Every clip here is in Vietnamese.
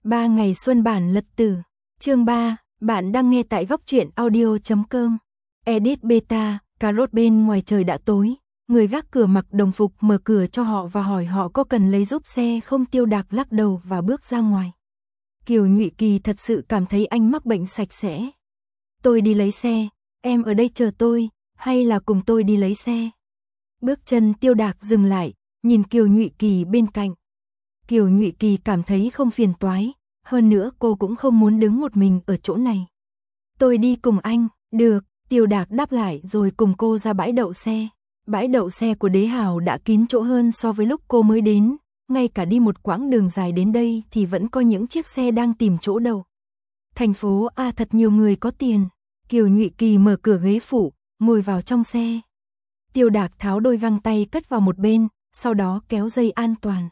3 ngày xuân bản lật tử. Chương 3, bạn đang nghe tại góc truyện audio.com. Edit beta, cà rốt bên ngoài trời đã tối. Người gác cửa mặc đồng phục mở cửa cho họ và hỏi họ có cần lấy giúp xe không. Tiêu Đạc lắc đầu và bước ra ngoài. Kiều Nhụy Kỳ thật sự cảm thấy anh mắc bệnh sạch sẽ. Tôi đi lấy xe, em ở đây chờ tôi, hay là cùng tôi đi lấy xe? Bước chân Tiêu Đạc dừng lại, nhìn Kiều Nhụy Kỳ bên cạnh. Kiều Nhụy Kỳ cảm thấy không phiền toái, hơn nữa cô cũng không muốn đứng một mình ở chỗ này. Tôi đi cùng anh, được, Tiêu Đạc đáp lại rồi cùng cô ra bãi đậu xe. Bãi đậu xe của Đế Hào đã kín chỗ hơn so với lúc cô mới đến, ngay cả đi một quãng đường dài đến đây thì vẫn có những chiếc xe đang tìm chỗ đậu. Thành phố A thật nhiều người có tiền. Kiều Nhụy Kỳ mở cửa ghế phụ, ngồi vào trong xe. Tiêu Đạc tháo đôi găng tay cất vào một bên, sau đó kéo dây an toàn.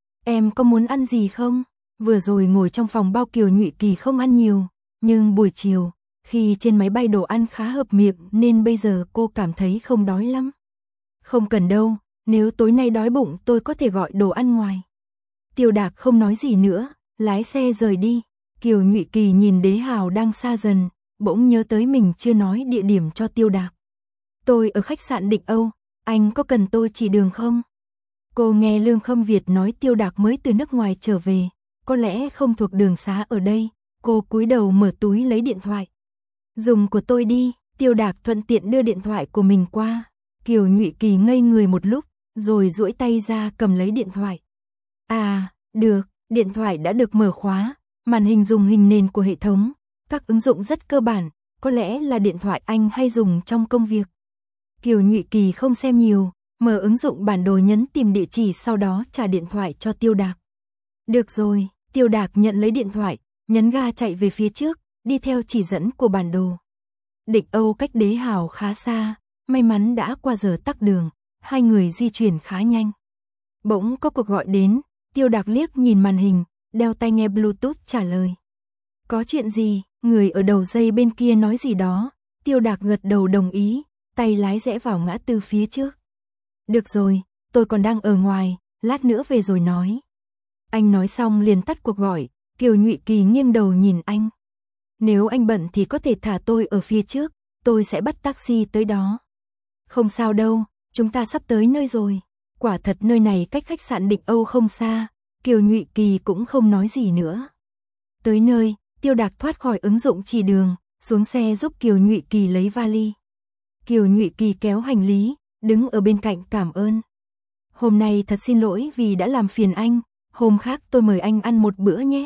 Em có muốn ăn gì không? Vừa rồi ngồi trong phòng bao Kiều Nhụy Kỳ không ăn nhiều, nhưng buổi chiều, khi trên máy bay đồ ăn khá hợp miệng nên bây giờ cô cảm thấy không đói lắm. Không cần đâu, nếu tối nay đói bụng tôi có thể gọi đồ ăn ngoài. Tiêu Đạc không nói gì nữa, lái xe rời đi. Kiều Nhụy Kỳ nhìn Đế Hào đang xa dần, bỗng nhớ tới mình chưa nói địa điểm cho Tiêu Đạc. Tôi ở khách sạn Định Âu, anh có cần tôi chỉ đường không? Cô nghe Lương Khâm Việt nói Tiêu Đạc mới từ nước ngoài trở về, có lẽ không thuộc đường xá ở đây. Cô cúi đầu mở túi lấy điện thoại. Dùng của tôi đi. Tiêu Đạc thuận tiện đưa điện thoại của mình qua. Kiều Nhụy Kỳ ngây người một lúc, rồi duỗi tay ra cầm lấy điện thoại. À, được, điện thoại đã được mở khóa, màn hình dùng hình nền của hệ thống, các ứng dụng rất cơ bản, có lẽ là điện thoại anh hay dùng trong công việc. Kiều Nhụy Kỳ không xem nhiều, mở ứng dụng bản đồ nhấn tìm địa chỉ sau đó trả điện thoại cho Tiêu Đạc. Được rồi, Tiêu Đạc nhận lấy điện thoại, nhấn ga chạy về phía trước, đi theo chỉ dẫn của bản đồ. Định Âu cách Đế Hào khá xa, may mắn đã qua giờ tắc đường, hai người di chuyển khá nhanh. Bỗng có cuộc gọi đến, Tiêu Đạc liếc nhìn màn hình, đeo tai nghe Bluetooth trả lời. Có chuyện gì? Người ở đầu dây bên kia nói gì đó, Tiêu Đạc gật đầu đồng ý, tay lái rẽ vào ngã tư phía trước. Được rồi, tôi còn đang ở ngoài, lát nữa về rồi nói. Anh nói xong liền tắt cuộc gọi, Kiều Nhụy Kỳ nghiêng đầu nhìn anh. Nếu anh bận thì có thể thả tôi ở phía trước, tôi sẽ bắt taxi tới đó. Không sao đâu, chúng ta sắp tới nơi rồi. Quả thật nơi này cách khách sạn Định Âu không xa, Kiều Nhụy Kỳ cũng không nói gì nữa. Tới nơi, Tiêu Đạc thoát khỏi ứng dụng chỉ đường, xuống xe giúp Kiều Nhụy Kỳ lấy vali. Kiều Nhụy Kỳ kéo hành lý, đứng ở bên cạnh cảm ơn. Hôm nay thật xin lỗi vì đã làm phiền anh, hôm khác tôi mời anh ăn một bữa nhé.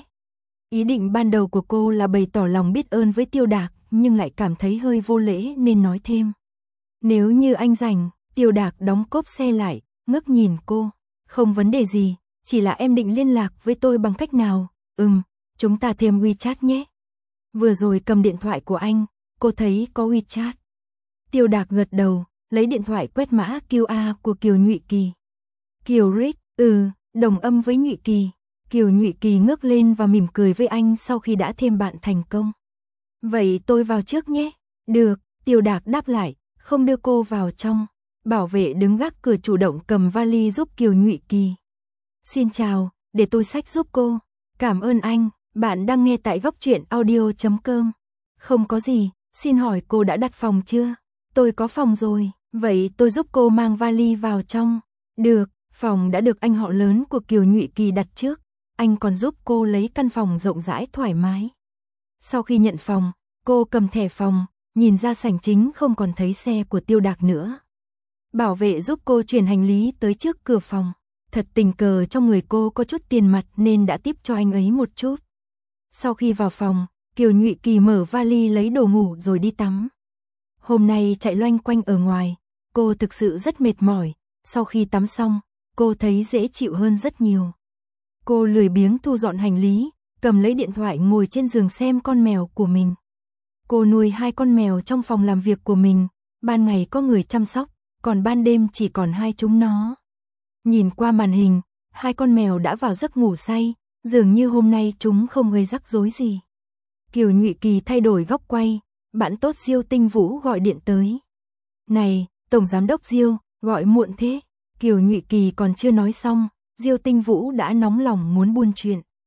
Ý định ban đầu của cô là bày tỏ lòng biết ơn với Tiêu Đạc, nhưng lại cảm thấy hơi vô lễ nên nói thêm. Nếu như anh rảnh, Tiêu Đạc đóng cốp xe lại, ngước nhìn cô. Không vấn đề gì, chỉ là em định liên lạc với tôi bằng cách nào? Chúng ta thêm WeChat nhé. Vừa rồi cầm điện thoại của anh, cô thấy có WeChat. Tiêu Đạc gật đầu, lấy điện thoại quét mã QR của Kiều Nhụy Kỳ. Kiều Rich, đồng âm với Nhụy Kỳ. Kiều Nhụy Kỳ ngước lên và mỉm cười với anh sau khi đã thêm bạn thành công. Vậy tôi vào trước nhé. Được, Tiêu Đạc đáp lại, không đưa cô vào trong. Bảo vệ đứng gác cửa chủ động cầm vali giúp Kiều Nhụy Kỳ. Xin chào, để tôi xách giúp cô. Cảm ơn anh, bạn đang nghe tại góc truyện audio.com. Không có gì, xin hỏi cô đã đặt phòng chưa? Tôi có phòng rồi, vậy tôi giúp cô mang vali vào trong. Được, phòng đã được anh họ lớn của Kiều Nhụy Kỳ đặt trước. Anh còn giúp cô lấy căn phòng rộng rãi thoải mái. Sau khi nhận phòng, cô cầm thẻ phòng, nhìn ra sảnh chính không còn thấy xe của Tiêu Đạc nữa. Bảo vệ giúp cô chuyển hành lý tới trước cửa phòng. Thật tình cờ trong người cô có chút tiền mặt nên đã tiếp cho anh ấy một chút. Sau khi vào phòng, Kiều Nhụy Kỳ mở vali lấy đồ ngủ rồi đi tắm. Hôm nay chạy loanh quanh ở ngoài, cô thực sự rất mệt mỏi. Sau khi tắm xong, cô thấy dễ chịu hơn rất nhiều. Cô lười biếng thu dọn hành lý, cầm lấy điện thoại ngồi trên giường xem con mèo của mình. Cô nuôi 2 con mèo trong phòng làm việc của mình, ban ngày có người chăm sóc, còn ban đêm chỉ còn 2 chúng nó. Nhìn qua màn hình, 2 con mèo đã vào giấc ngủ say, dường như hôm nay chúng không gây rắc rối gì. Kiều Nhụy Kỳ thay đổi góc quay, bạn tốt Diêu Tinh Vũ gọi điện tới. Này, Tổng Giám đốc Diêu, gọi muộn thế. Kiều Nhụy Kỳ còn chưa nói xong, Diêu Tinh Vũ đã nóng lòng muốn buôn chuyện.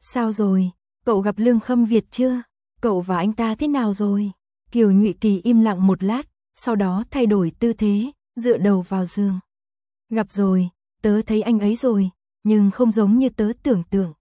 Sao rồi, cậu gặp Lương Khâm Việt chưa? Cậu và anh ta thế nào rồi? Kiều Nhụy Kỳ im lặng một lát, sau đó thay đổi tư thế, dựa đầu vào giường. Gặp rồi, tớ thấy anh ấy rồi, nhưng không giống như tớ tưởng tượng.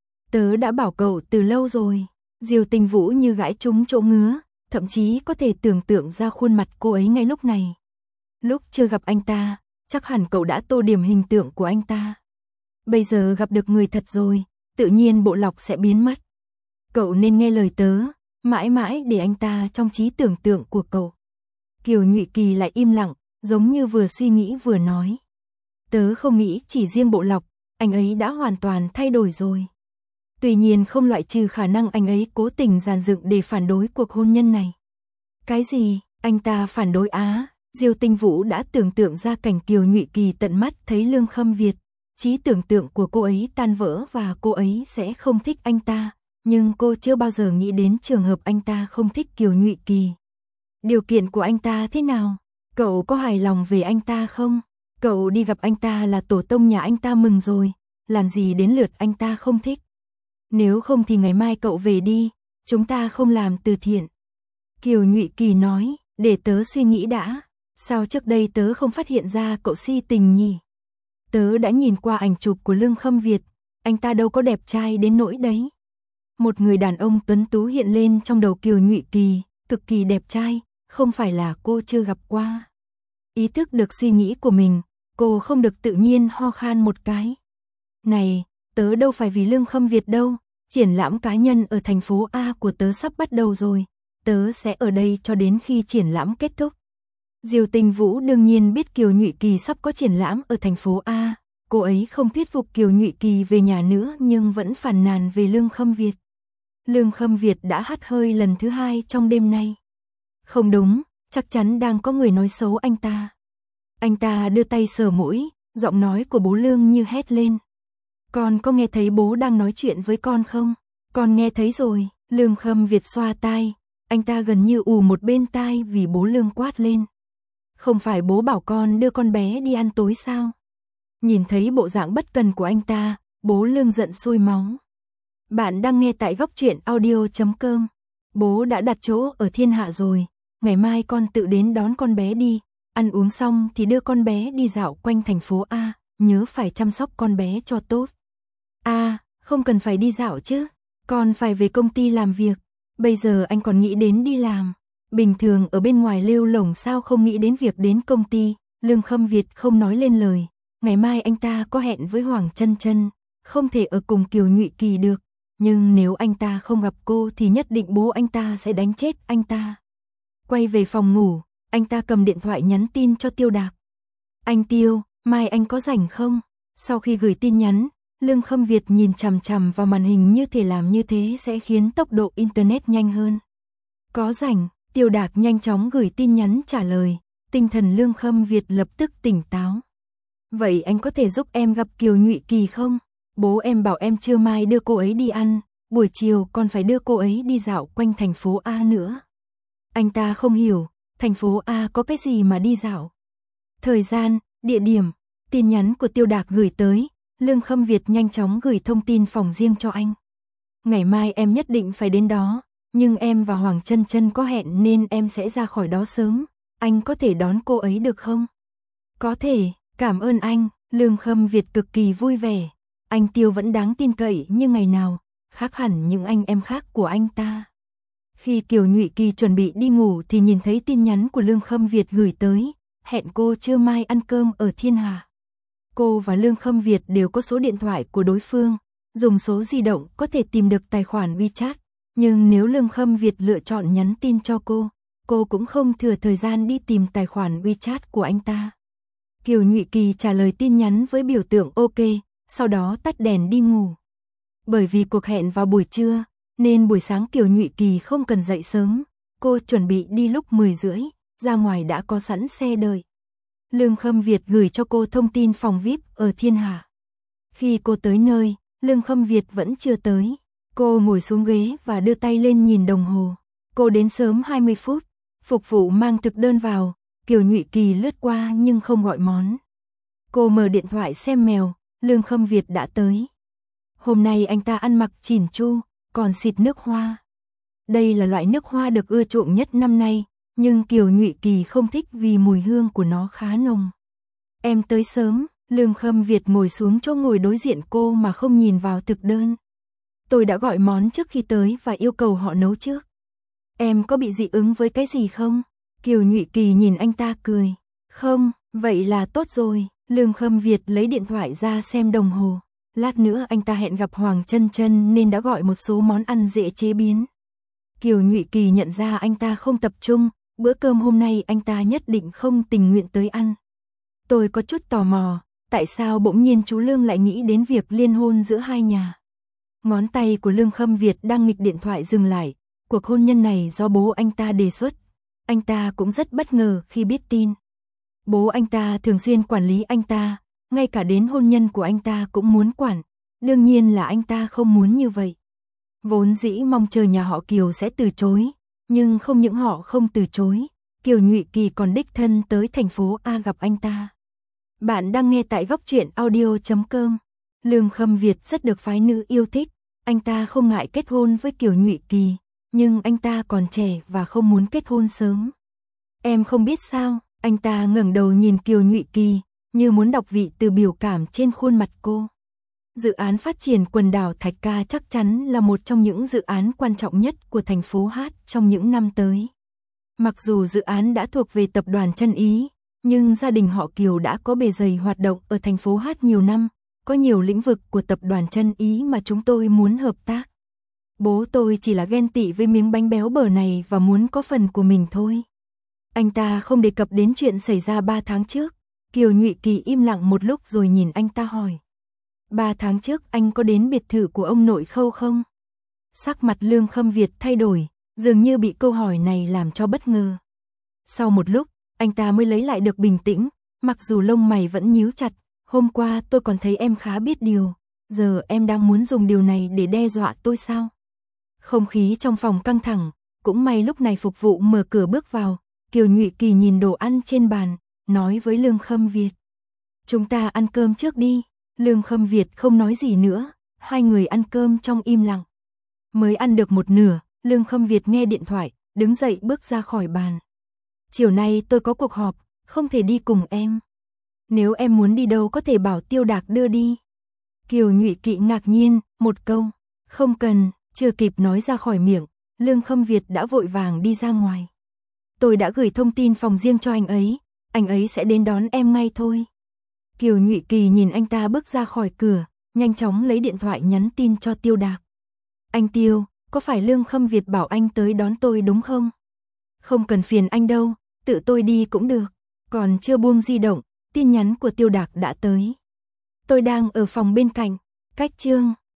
Tớ đã bảo cậu từ lâu rồi. Diêu Tinh Vũ như gãi trúng chỗ ngứa, thậm chí có thể tưởng tượng ra khuôn mặt cô ấy ngay lúc này. Lúc chưa gặp anh ta, chắc hẳn cậu đã tô điểm hình tượng của anh ta. Bây giờ gặp được người thật rồi, tự nhiên bộ lọc sẽ biến mất. Cậu nên nghe lời tớ, mãi mãi để anh ta trong trí tưởng tượng của cậu. Kiều Nhụy Kỳ lại im lặng, giống như vừa suy nghĩ vừa nói. Tớ không nghĩ chỉ riêng bộ lọc, anh ấy đã hoàn toàn thay đổi rồi. Tuy nhiên không loại trừ khả năng anh ấy cố tình dàn dựng để phản đối cuộc hôn nhân này. Cái gì? Anh ta phản đối á? Diêu Tinh Vũ đã tưởng tượng ra cảnh Kiều Nhụy Kỳ tận mắt thấy Lương Khâm Việt. Trí tưởng tượng của cô ấy tan vỡ và cô ấy sẽ không thích anh ta. Nhưng cô chưa bao giờ nghĩ đến trường hợp anh ta không thích Kiều Nhụy Kỳ. Điều kiện của anh ta thế nào? Cậu có hài lòng về anh ta không? Cậu đi gặp anh ta là tổ tông nhà anh ta mừng rồi. Làm gì đến lượt anh ta không thích? Nếu không thì ngày mai cậu về đi, chúng ta không làm từ thiện. Kiều Nhụy Kỳ nói, để tớ suy nghĩ đã. Sao trước đây tớ không phát hiện ra cậu si tình nhỉ? Tớ đã nhìn qua ảnh chụp của Lương Khâm Việt, anh ta đâu có đẹp trai đến nỗi đấy. Một người đàn ông tuấn tú hiện lên trong đầu Kiều Nhụy Kỳ, cực kỳ đẹp trai, không phải là cô chưa gặp qua. Ý thức được suy nghĩ của mình, cô không được tự nhiên ho khan một cái. Này, tớ đâu phải vì Lương Khâm Việt đâu, triển lãm cá nhân ở thành phố A của tớ sắp bắt đầu rồi, tớ sẽ ở đây cho đến khi triển lãm kết thúc. Diêu Tinh Vũ đương nhiên biết Kiều Nhụy Kỳ sắp có triển lãm ở thành phố A, cô ấy không thuyết phục Kiều Nhụy Kỳ về nhà nữa nhưng vẫn phàn nàn về Lương Khâm Việt. Lương Khâm Việt đã hắt hơi lần thứ 2 trong đêm nay. Không đúng, chắc chắn đang có người nói xấu anh ta. Anh ta đưa tay sờ mũi, giọng nói của bố Lương như hét lên. Con có nghe thấy bố đang nói chuyện với con không? Con nghe thấy rồi. Lương Khâm Việt xoa tai, anh ta gần như ù một bên tai vì bố Lương quát lên. Không phải bố bảo con đưa con bé đi ăn tối sao? Nhìn thấy bộ dạng bất cần của anh ta, bố Lương giận sôi máu. Bạn đang nghe tại góc truyện audio.com. Bố đã đặt chỗ ở Thiên Hạ rồi, ngày mai con tự đến đón con bé đi, ăn uống xong thì đưa con bé đi dạo quanh thành phố A, nhớ phải chăm sóc con bé cho tốt. Không cần phải đi dạo chứ, con phải về công ty làm việc, bây giờ anh còn nghĩ đến đi làm. Bình thường ở bên ngoài lêu lổng sao không nghĩ đến việc đến công ty. Lương Khâm Việt không nói lên lời, ngày mai anh ta có hẹn với Hoàng Chân Chân, không thể ở cùng Kiều Nhụy Kỳ được, nhưng nếu anh ta không gặp cô thì nhất định bố anh ta sẽ đánh chết anh ta. Quay về phòng ngủ, anh ta cầm điện thoại nhắn tin cho Tiêu Đạc. Anh Tiêu, mai anh có rảnh không? Sau khi gửi tin nhắn, Lương Khâm Việt nhìn chằm chằm vào màn hình như thể làm như thế sẽ khiến tốc độ internet nhanh hơn. Có rảnh, Tiêu Đạc nhanh chóng gửi tin nhắn trả lời, tinh thần Lương Khâm Việt lập tức tỉnh táo. Vậy anh có thể giúp em gặp Kiều Nhụy Kỳ không? Bố em bảo em trưa mai đưa cô ấy đi ăn, buổi chiều còn phải đưa cô ấy đi dạo quanh thành phố A nữa. Anh ta không hiểu, thành phố A có cái gì mà đi dạo. Thời gian, địa điểm, tin nhắn của Tiêu Đạc gửi tới, Lương Khâm Việt nhanh chóng gửi thông tin phòng riêng cho anh. Ngày mai em nhất định phải đến đó, nhưng em và Hoàng Chân Chân có hẹn nên em sẽ ra khỏi đó sớm, anh có thể đón cô ấy được không? Có thể, cảm ơn anh. Lương Khâm Việt cực kỳ vui vẻ. Anh Tiêu vẫn đáng tin cậy như ngày nào, khác hẳn những anh em khác của anh ta. Khi Kiều Nhụy Kỳ chuẩn bị đi ngủ thì nhìn thấy tin nhắn của Lương Khâm Việt gửi tới, hẹn cô trưa mai ăn cơm ở Thiên Hà. Cô và Lương Khâm Việt đều có số điện thoại của đối phương, dùng số di động có thể tìm được tài khoản WeChat, nhưng nếu Lương Khâm Việt lựa chọn nhắn tin cho cô cũng không thừa thời gian đi tìm tài khoản WeChat của anh ta. Kiều Nhụy Kỳ trả lời tin nhắn với biểu tượng OK, sau đó tắt đèn đi ngủ. Bởi vì cuộc hẹn vào buổi trưa, nên buổi sáng Kiều Nhụy Kỳ không cần dậy sớm, cô chuẩn bị đi lúc 10:30, ra ngoài đã có sẵn xe đợi. Lương Khâm Việt gửi cho cô thông tin phòng VIP ở Thiên Hà. Khi cô tới nơi, Lương Khâm Việt vẫn chưa tới. Cô ngồi xuống ghế và đưa tay lên nhìn đồng hồ. Cô đến sớm 20 phút, phục vụ mang thực đơn vào, Kiều Nhụy Kỳ lướt qua nhưng không gọi món. Cô mở điện thoại xem mèo, Lương Khâm Việt đã tới. Hôm nay anh ta ăn mặc chỉn chu, còn xịt nước hoa. Đây là loại nước hoa được ưa chuộng nhất năm nay, nhưng Kiều Nhụy Kỳ không thích vì mùi hương của nó khá nồng. Em tới sớm, Lương Khâm Việt ngồi xuống chỗ ngồi đối diện cô mà không nhìn vào thực đơn. Tôi đã gọi món trước khi tới và yêu cầu họ nấu trước. Em có bị dị ứng với cái gì không? Kiều Nhụy Kỳ nhìn anh ta cười. Không, vậy là tốt rồi. Lương Khâm Việt lấy điện thoại ra xem đồng hồ. Lát nữa anh ta hẹn gặp Hoàng Chân Chân nên đã gọi một số món ăn dễ chế biến. Kiều Nhụy Kỳ nhận ra anh ta không tập trung, bữa cơm hôm nay anh ta nhất định không tình nguyện tới ăn. Tôi có chút tò mò, tại sao bỗng nhiên chú Lương lại nghĩ đến việc liên hôn giữa hai nhà. Ngón tay của Lương Khâm Việt đang nghịch điện thoại dừng lại, cuộc hôn nhân này do bố anh ta đề xuất. Anh ta cũng rất bất ngờ khi biết tin. Bố anh ta thường xuyên quản lý anh ta, ngay cả đến hôn nhân của anh ta cũng muốn quản. Đương nhiên là anh ta không muốn như vậy. Vốn dĩ mong chờ nhà họ Kiều sẽ từ chối, nhưng không những họ không từ chối, Kiều Nhụy Kỳ còn đích thân tới thành phố A gặp anh ta. Bạn đang nghe tại góc truyện audio.com. Lương Khâm Việt rất được phái nữ yêu thích, anh ta không ngại kết hôn với Kiều Nhụy Kỳ, nhưng anh ta còn trẻ và không muốn kết hôn sớm. Em không biết sao, anh ta ngẩng đầu nhìn Kiều Nhụy Kỳ, như muốn đọc vị từ biểu cảm trên khuôn mặt cô. Dự án phát triển quần đảo Thạch Ca chắc chắn là một trong những dự án quan trọng nhất của thành phố Hát trong những năm tới. Mặc dù dự án đã thuộc về tập đoàn Chân Ý, nhưng gia đình họ Kiều đã có bề dày hoạt động ở thành phố Hát nhiều năm, có nhiều lĩnh vực của tập đoàn Chân Ý mà chúng tôi muốn hợp tác. Bố tôi chỉ là ghen tị với miếng bánh béo bở này và muốn có phần của mình thôi. Anh ta không đề cập đến chuyện xảy ra 3 tháng trước. Kiều Nhụy Kỳ im lặng một lúc rồi nhìn anh ta hỏi. 3 tháng trước anh có đến biệt thự của ông nội Khâu không? Sắc mặt Lương Khâm Việt thay đổi, dường như bị câu hỏi này làm cho bất ngờ. Sau một lúc, anh ta mới lấy lại được bình tĩnh, mặc dù lông mày vẫn nhíu chặt. Hôm qua tôi còn thấy em khá biết điều, giờ em đang muốn dùng điều này để đe dọa tôi sao? Không khí trong phòng căng thẳng, cũng may lúc này phục vụ mở cửa bước vào. Kiều Nhụy Kỳ nhìn đồ ăn trên bàn, nói với Lương Khâm Việt. Chúng ta ăn cơm trước đi. Lương Khâm Việt không nói gì nữa, hai người ăn cơm trong im lặng. Mới ăn được một nửa, Lương Khâm Việt nghe điện thoại, đứng dậy bước ra khỏi bàn. Chiều nay tôi có cuộc họp, không thể đi cùng em. Nếu em muốn đi đâu có thể bảo Tiêu Đạc đưa đi. Kiều Nhụy Kỳ ngạc nhiên, một câu, không cần, chưa kịp nói ra khỏi miệng, Lương Khâm Việt đã vội vàng đi ra ngoài. Tôi đã gửi thông tin phòng riêng cho anh ấy sẽ đến đón em ngay thôi. Kiều Nhụy Kỳ nhìn anh ta bước ra khỏi cửa, nhanh chóng lấy điện thoại nhắn tin cho Tiêu Đạc. Anh Tiêu, có phải Lương Khâm Việt bảo anh tới đón tôi đúng không? Không cần phiền anh đâu, tự tôi đi cũng được. Còn chưa buông di động, tin nhắn của Tiêu Đạc đã tới. Tôi đang ở phòng bên cạnh, cách chương